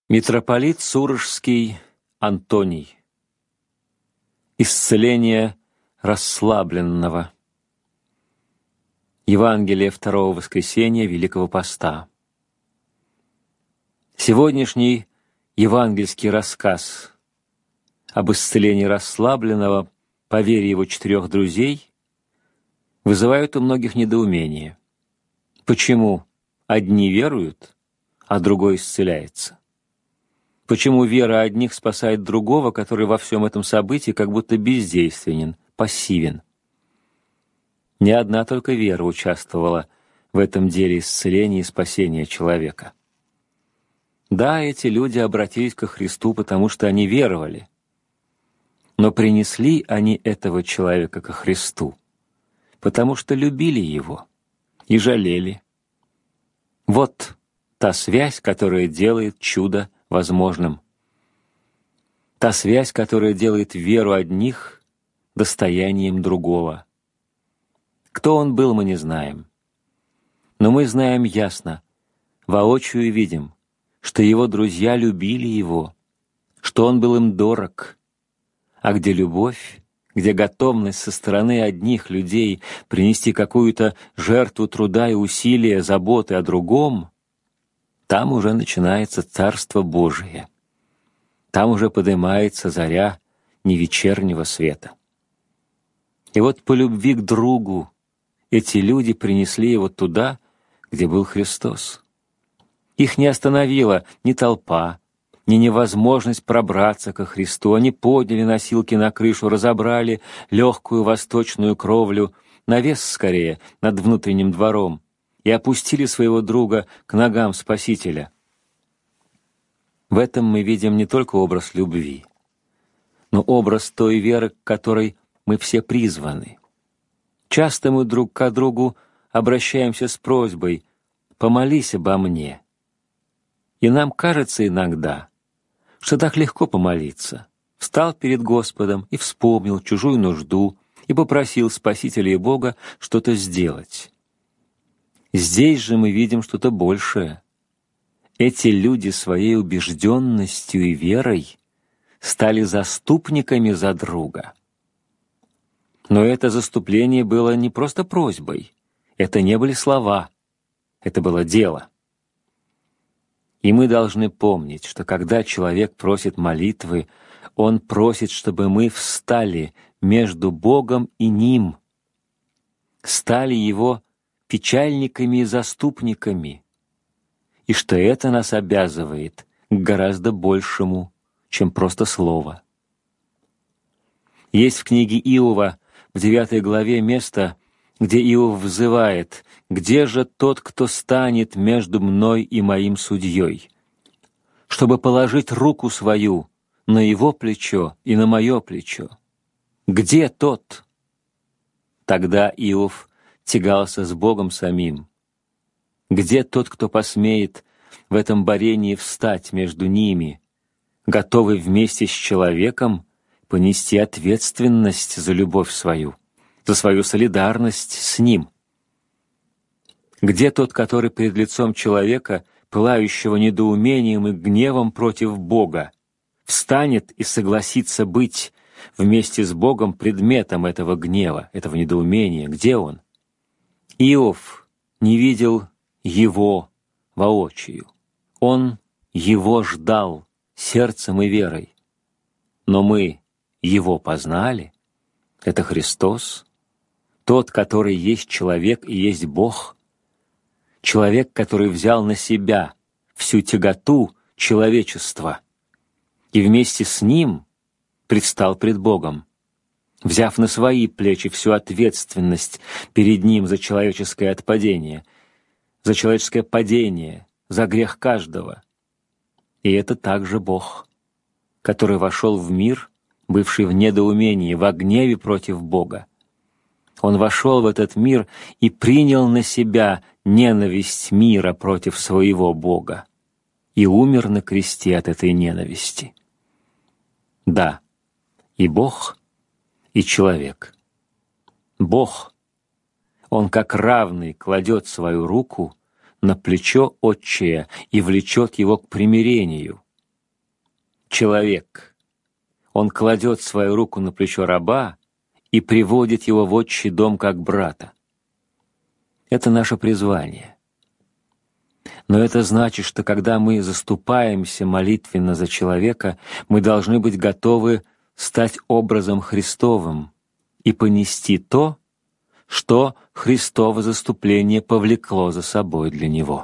Митрополит Сурожский Антоний. Исцеление расслабленного. Евангелие второго воскресения Великого Поста. Сегодняшний евангельский рассказ об исцелении расслабленного по вере его 4 друзей вызывают у многих недоумение. Почему одни веруют, а другой исцеляется? Почему вера одних спасает другого, который во всем этом событии как будто бездейственен, пассивен? Не одна только вера участвовала в этом деле исцеления и спасения человека. Да, эти люди обратились ко Христу, потому что они веровали. Но принесли они этого человека ко Христу, потому что любили его и жалели. Вот та связь, которая делает чудо возможным. Та связь, которая делает веру одних достоянием другого. Кто он был, мы не знаем. Но мы знаем ясно, воочию видим, что его друзья любили его, что он был им дорог. А где любовь, где готовность со стороны одних людей принести какую-то жертву труда и усилия, заботы о другом, там уже начинается Царство Божие. Там уже поднимается заря невечернего света. И вот по любви к другу эти люди принесли его туда, где был Христос. Их не остановила ни толпа, ни невозможность пробраться ко Христу. Они подняли носилки на крышу, разобрали легкую восточную кровлю, навес скорее над внутренним двором, и опустили своего друга к ногам Спасителя. В этом мы видим не только образ любви, но образ той веры, к которой мы все призваны. Часто мы друг к другу обращаемся с просьбой «помолись обо мне». И нам кажется иногда, что так легко помолиться. Встал перед Господом и вспомнил чужую нужду и попросил Спасителя и Бога что-то сделать. Здесь же мы видим что-то большее. Эти люди своей убежденностью и верой стали заступниками за друга. Но это заступление было не просто просьбой, это не были слова, это было дело. И мы должны помнить, что когда человек просит молитвы, он просит, чтобы мы встали между Богом и Ним, стали Его печальниками и заступниками, и что это нас обязывает к гораздо большему, чем просто слово. Есть в книге Иова в 9 главе место, где Иов взывает: «Где же тот, кто станет между мной и моим судьей, чтобы положить руку свою на его плечо и на мое плечо? Где тот?» Тогда Иов тягался с Богом самим. Где тот, кто посмеет в этом борении встать между ними, готовый вместе с человеком понести ответственность за любовь свою, за свою солидарность с ним? Где тот, который перед лицом человека, пылающего недоумением и гневом против Бога, встанет и согласится быть вместе с Богом предметом этого гнева, этого недоумения? Где он? Иов не видел его воочию. Он его ждал сердцем и верой. Но мы его познали. Это Христос, тот, который есть человек и есть Бог, человек, который взял на себя всю тяготу человечества и вместе с ним предстал пред Богом, взяв на свои плечи всю ответственность перед Ним за человеческое отпадение, за человеческое падение, за грех каждого. И это также Бог, который вошел в мир, бывший в недоумении, во гневе против Бога. Он вошел в этот мир и принял на себя ненависть мира против своего Бога и умер на кресте от этой ненависти. Да, и Бог, и человек. Бог, Он как равный кладет свою руку на плечо отчия и влечет его к примирению, человек. Он кладет свою руку на плечо раба и приводит его в отчий дом как брата. Это наше призвание. Но это значит, что когда мы заступаемся молитвенно за человека, мы должны быть готовы стать образом Христовым и понести то, что Христово заступление повлекло за собой для него.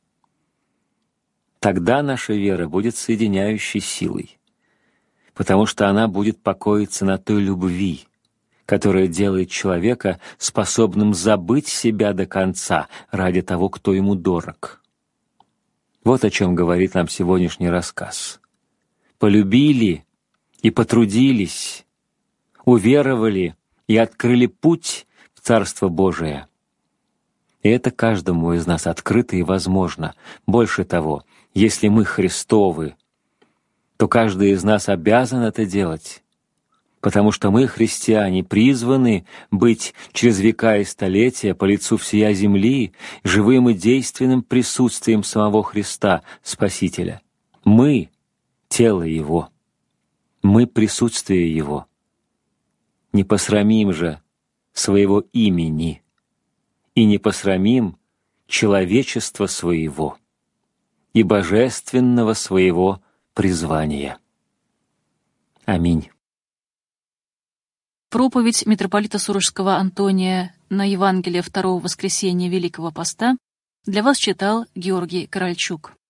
Тогда наша вера будет соединяющей силой, потому что она будет покоиться на той любви, которая делает человека способным забыть себя до конца ради того, кто ему дорог. Вот о чем говорит нам сегодняшний рассказ. Полюбили и потрудились, уверовали и открыли путь в Царство Божие. И это каждому из нас открыто и возможно. Больше того, если мы Христовы, то каждый из нас обязан это делать, потому что мы, христиане, призваны быть через века и столетия по лицу всея земли живым и действенным присутствием самого Христа, Спасителя. Мы — тело Его, мы — присутствие Его. Не посрамим же своего имени и не посрамим человечества своего и божественного своего призвания. Аминь. Проповедь митрополита Сурожского Антония на Евангелие второго воскресенья Великого Поста для вас читал Георгий Корольчук.